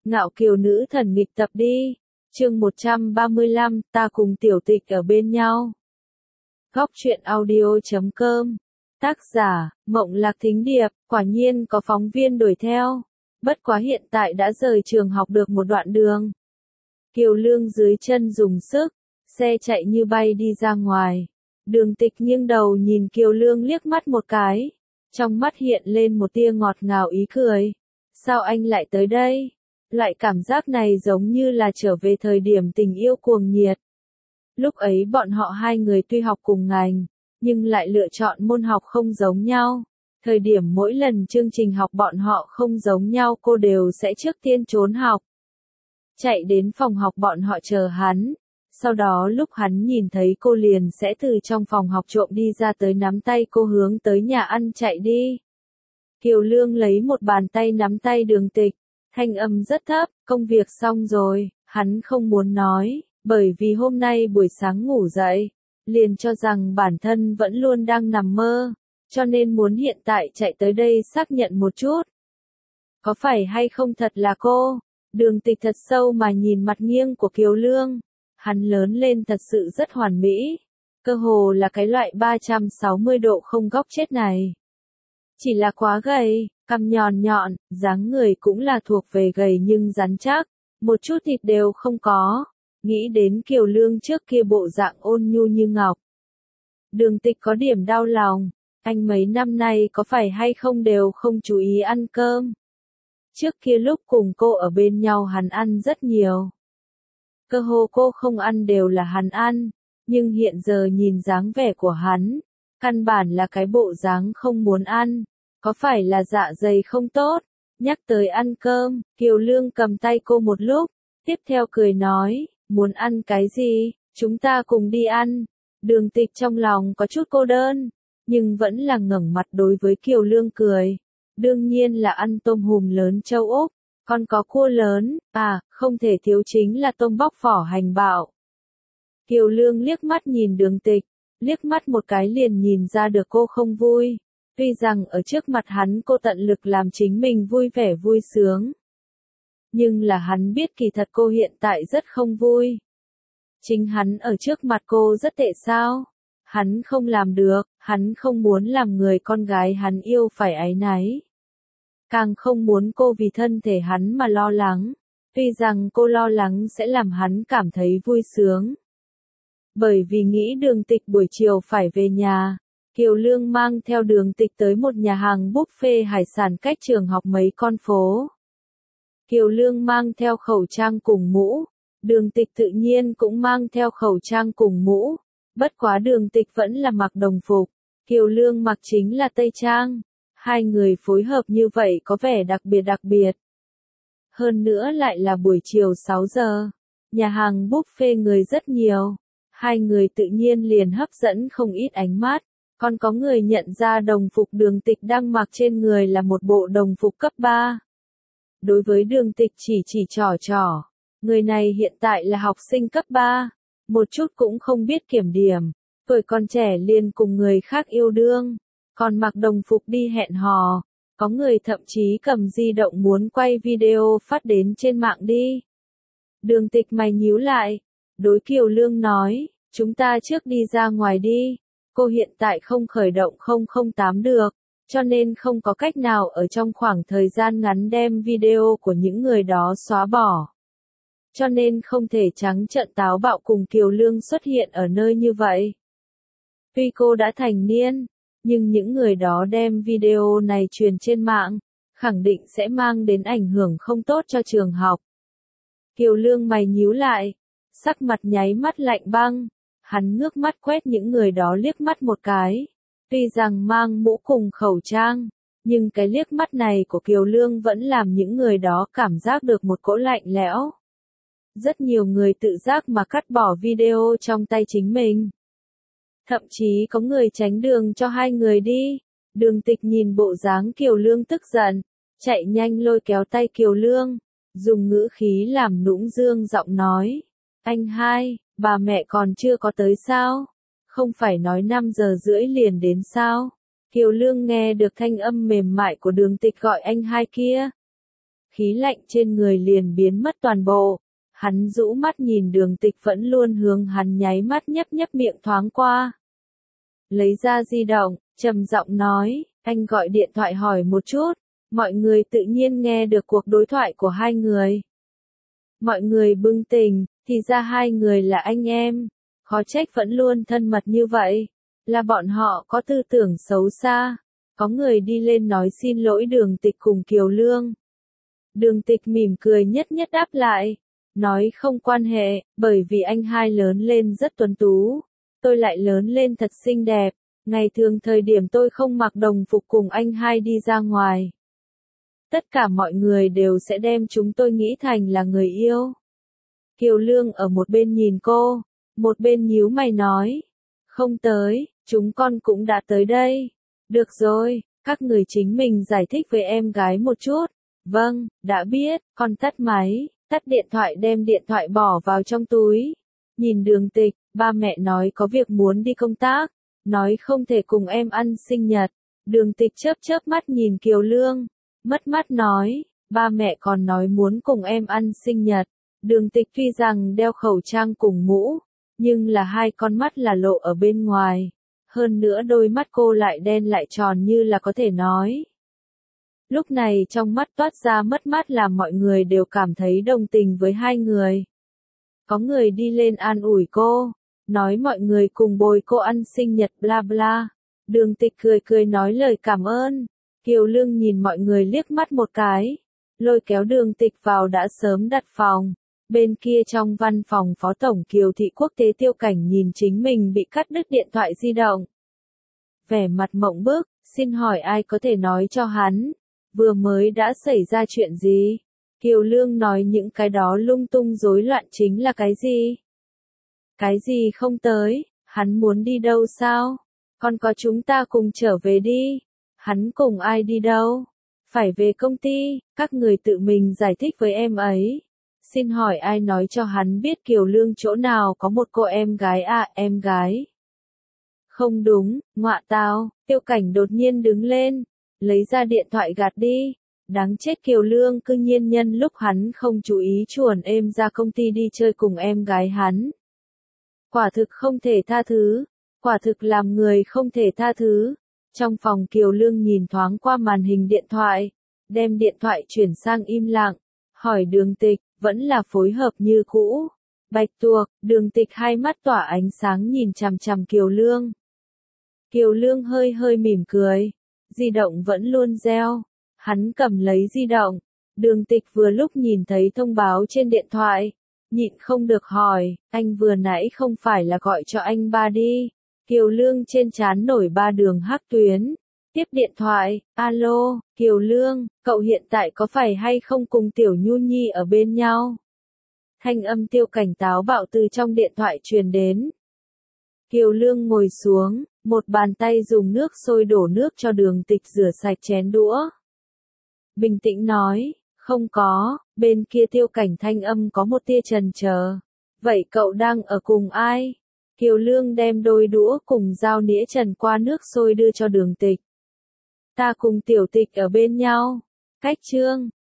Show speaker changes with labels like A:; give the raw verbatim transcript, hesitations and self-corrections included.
A: Ngạo kiều nữ thần nghịch tập đi. Chương một trăm ba mươi lăm, ta cùng tiểu tịch ở bên nhau. Góc truyện audio chấm com. Tác giả, Mộng Lạc Thính Điệp. Quả nhiên có phóng viên đuổi theo. Bất quá hiện tại đã rời trường học được một đoạn đường. Kiều Lương dưới chân dùng sức, xe chạy như bay đi ra ngoài. Đường Tịch nghiêng đầu nhìn Kiều Lương liếc mắt một cái. Trong mắt hiện lên một tia ngọt ngào ý cười. Sao anh lại tới đây? Loại cảm giác này giống như là trở về thời điểm tình yêu cuồng nhiệt. Lúc ấy bọn họ hai người tuy học cùng ngành, nhưng lại lựa chọn môn học không giống nhau. Thời điểm mỗi lần chương trình học bọn họ không giống nhau, cô đều sẽ trước tiên trốn học. Chạy đến phòng học bọn họ chờ hắn. Sau đó lúc hắn nhìn thấy cô liền sẽ từ trong phòng học trộm đi ra tới nắm tay cô hướng tới nhà ăn chạy đi. Kiều Lương lấy một bàn tay nắm tay Đường Tịch. Thanh âm rất thấp, công việc xong rồi, hắn không muốn nói, bởi vì hôm nay buổi sáng ngủ dậy, liền cho rằng bản thân vẫn luôn đang nằm mơ, cho nên muốn hiện tại chạy tới đây xác nhận một chút. Có phải hay không thật là cô? Đường Tịch thật sâu mà nhìn mặt nghiêng của Kiều Lương, hắn lớn lên thật sự rất hoàn mỹ, cơ hồ là cái loại ba trăm sáu mươi độ không góc chết này. Chỉ là quá gầy, cằm nhọn nhọn, dáng người cũng là thuộc về gầy nhưng rắn chắc, một chút thịt đều không có. Nghĩ đến Kiều Lương trước kia bộ dạng ôn nhu như ngọc. Đường Tịch có điểm đau lòng, anh mấy năm nay có phải hay không đều không chú ý ăn cơm. Trước kia lúc cùng cô ở bên nhau hắn ăn rất nhiều. Cơ hồ cô không ăn đều là hắn ăn, nhưng hiện giờ nhìn dáng vẻ của hắn, căn bản là cái bộ dáng không muốn ăn. Có phải là dạ dày không tốt? Nhắc tới ăn cơm, Kiều Lương cầm tay cô một lúc, tiếp theo cười nói, muốn ăn cái gì, chúng ta cùng đi ăn. Đường Tịch trong lòng có chút cô đơn, nhưng vẫn là ngẩng mặt đối với Kiều Lương cười. Đương nhiên là ăn tôm hùm lớn châu Úc, còn có cua lớn, à, không thể thiếu chính là tôm bóc vỏ hành bạo. Kiều Lương liếc mắt nhìn Đường Tịch, liếc mắt một cái liền nhìn ra được cô không vui. Tuy rằng ở trước mặt hắn cô tận lực làm chính mình vui vẻ vui sướng. Nhưng là hắn biết kỳ thật cô hiện tại rất không vui. Chính hắn ở trước mặt cô rất tệ sao? Hắn không làm được, hắn không muốn làm người con gái hắn yêu phải áy náy. Càng không muốn cô vì thân thể hắn mà lo lắng. Tuy rằng cô lo lắng sẽ làm hắn cảm thấy vui sướng. Bởi vì nghĩ Đường Tịch buổi chiều phải về nhà. Kiều Lương mang theo Đường Tịch tới một nhà hàng buffet hải sản cách trường học mấy con phố. Kiều Lương mang theo khẩu trang cùng mũ, Đường Tịch tự nhiên cũng mang theo khẩu trang cùng mũ, bất quá Đường Tịch vẫn là mặc đồng phục, Kiều Lương mặc chính là tây trang, hai người phối hợp như vậy có vẻ đặc biệt đặc biệt. Hơn nữa lại là buổi chiều sáu giờ, nhà hàng buffet người rất nhiều, hai người tự nhiên liền hấp dẫn không ít ánh mắt. Còn có người nhận ra đồng phục Đường Tịch đang mặc trên người là một bộ đồng phục cấp ba. Đối với Đường Tịch chỉ chỉ trỏ trỏ, người này hiện tại là học sinh cấp ba, một chút cũng không biết kiểm điểm, tuổi còn trẻ liền cùng người khác yêu đương, còn mặc đồng phục đi hẹn hò, có người thậm chí cầm di động muốn quay video phát đến trên mạng đi. Đường Tịch mày nhíu lại, đối Kiều Lương nói, chúng ta trước đi ra ngoài đi. Cô hiện tại không khởi động không không tám được, cho nên không có cách nào ở trong khoảng thời gian ngắn đem video của những người đó xóa bỏ. Cho nên không thể trắng trợn táo bạo cùng Kiều Lương xuất hiện ở nơi như vậy. Tuy cô đã thành niên, nhưng những người đó đem video này truyền trên mạng, khẳng định sẽ mang đến ảnh hưởng không tốt cho trường học. Kiều Lương mày nhíu lại, sắc mặt nháy mắt lạnh băng. Hắn ngước mắt quét những người đó liếc mắt một cái. Tuy rằng mang mũ cùng khẩu trang, nhưng cái liếc mắt này của Kiều Lương vẫn làm những người đó cảm giác được một cỗ lạnh lẽo. Rất nhiều người tự giác mà cắt bỏ video trong tay chính mình. Thậm chí có người tránh đường cho hai người đi. Đường Tịch nhìn bộ dáng Kiều Lương tức giận, chạy nhanh lôi kéo tay Kiều Lương, dùng ngữ khí làm nũng dương giọng nói. Anh hai, bà mẹ còn chưa có tới sao? Không phải nói năm giờ rưỡi liền đến sao? Kiều Lương nghe được thanh âm mềm mại của Đường Tịch gọi anh hai kia. khí lạnh trên người liền biến mất toàn bộ. Hắn rũ mắt nhìn Đường Tịch vẫn luôn hướng hắn nháy mắt nhấp nhấp miệng thoáng qua. Lấy ra di động, trầm giọng nói, anh gọi điện thoại hỏi một chút. Mọi người tự nhiên nghe được cuộc đối thoại của hai người. Mọi người bừng tỉnh, thì ra hai người là anh em. Khó trách vẫn luôn thân mật như vậy. Là bọn họ có tư tưởng xấu xa. Có người đi lên nói xin lỗi Đường Tịch cùng Kiều Lương. Đường Tịch mỉm cười nhất nhất đáp lại. Nói không quan hệ, bởi vì anh hai lớn lên rất tuấn tú. Tôi lại lớn lên thật xinh đẹp. Ngày thường thời điểm tôi không mặc đồng phục cùng anh hai đi ra ngoài. Tất cả mọi người đều sẽ đem chúng tôi nghĩ thành là người yêu. Kiều Lương ở một bên nhìn cô, một bên nhíu mày nói. Không tới, chúng con cũng đã tới đây. Được rồi, các người chính mình giải thích với em gái một chút. Vâng, đã biết, con tắt máy, tắt điện thoại đem điện thoại bỏ vào trong túi. Nhìn Đường Tịch, ba mẹ nói có việc muốn đi công tác, nói không thể cùng em ăn sinh nhật. Đường Tịch chớp chớp mắt nhìn Kiều Lương, mất mắt nói, ba mẹ còn nói muốn cùng em ăn sinh nhật. Đường Tịch tuy rằng đeo khẩu trang cùng mũ, nhưng là hai con mắt là lộ ở bên ngoài. Hơn nữa đôi mắt cô lại đen lại tròn như là có thể nói. Lúc này trong mắt toát ra mất mát làm mọi người đều cảm thấy đồng tình với hai người. Có người đi lên an ủi cô, nói mọi người cùng bồi cô ăn sinh nhật bla bla. Đường Tịch cười cười nói lời cảm ơn. Kiều Lương nhìn mọi người liếc mắt một cái, lôi kéo Đường Tịch vào đã sớm đặt phòng. Bên kia trong văn phòng Phó Tổng Kiều Thị Quốc tế Tiêu Cảnh nhìn chính mình bị cắt đứt điện thoại di động. Vẻ mặt mộng bức, xin hỏi ai có thể nói cho hắn, vừa mới đã xảy ra chuyện gì? Kiều Lương nói những cái đó lung tung rối loạn chính là cái gì? Cái gì không tới, hắn muốn đi đâu sao? Còn có chúng ta cùng trở về đi. Hắn cùng ai đi đâu? Phải về công ty, các người tự mình giải thích với em ấy. Xin hỏi ai nói cho hắn biết Kiều Lương chỗ nào có một cô em gái à, em gái? Không đúng, ngọa tao, Tiêu Cảnh đột nhiên đứng lên, lấy ra điện thoại gạt đi. Đáng chết, Kiều Lương cư nhiên nhân lúc hắn không chú ý chuồn êm ra công ty đi chơi cùng em gái hắn. Quả thực không thể tha thứ, quả thực làm người không thể tha thứ. Trong phòng Kiều Lương nhìn thoáng qua màn hình điện thoại, đem điện thoại chuyển sang im lặng, hỏi Đường Tịch, vẫn là phối hợp như cũ. Bạch tuộc, Đường Tịch hai mắt tỏa ánh sáng nhìn chằm chằm Kiều Lương. Kiều Lương hơi hơi mỉm cười, di động vẫn luôn reo. Hắn cầm lấy di động, Đường Tịch vừa lúc nhìn thấy thông báo trên điện thoại, nhịn không được hỏi, anh vừa nãy không phải là gọi cho anh ba đi. Kiều Lương trên trán nổi ba đường hắc tuyến, tiếp điện thoại, alo, Kiều Lương, cậu hiện tại có phải hay không cùng Tiểu Nhu Nhi ở bên nhau? Thanh âm Tiêu Cảnh táo bạo từ trong điện thoại truyền đến. Kiều Lương ngồi xuống, một bàn tay dùng nước sôi đổ nước cho Đường Tịch rửa sạch chén đũa. Bình tĩnh nói, không có, bên kia Tiêu Cảnh thanh âm có một tia chần chờ. Vậy cậu đang ở cùng ai? Kiều Lương đem đôi đũa cùng dao nĩa trần qua nước sôi đưa cho Đường Tịch. Ta cùng Tiểu Tịch ở bên nhau. Cách chương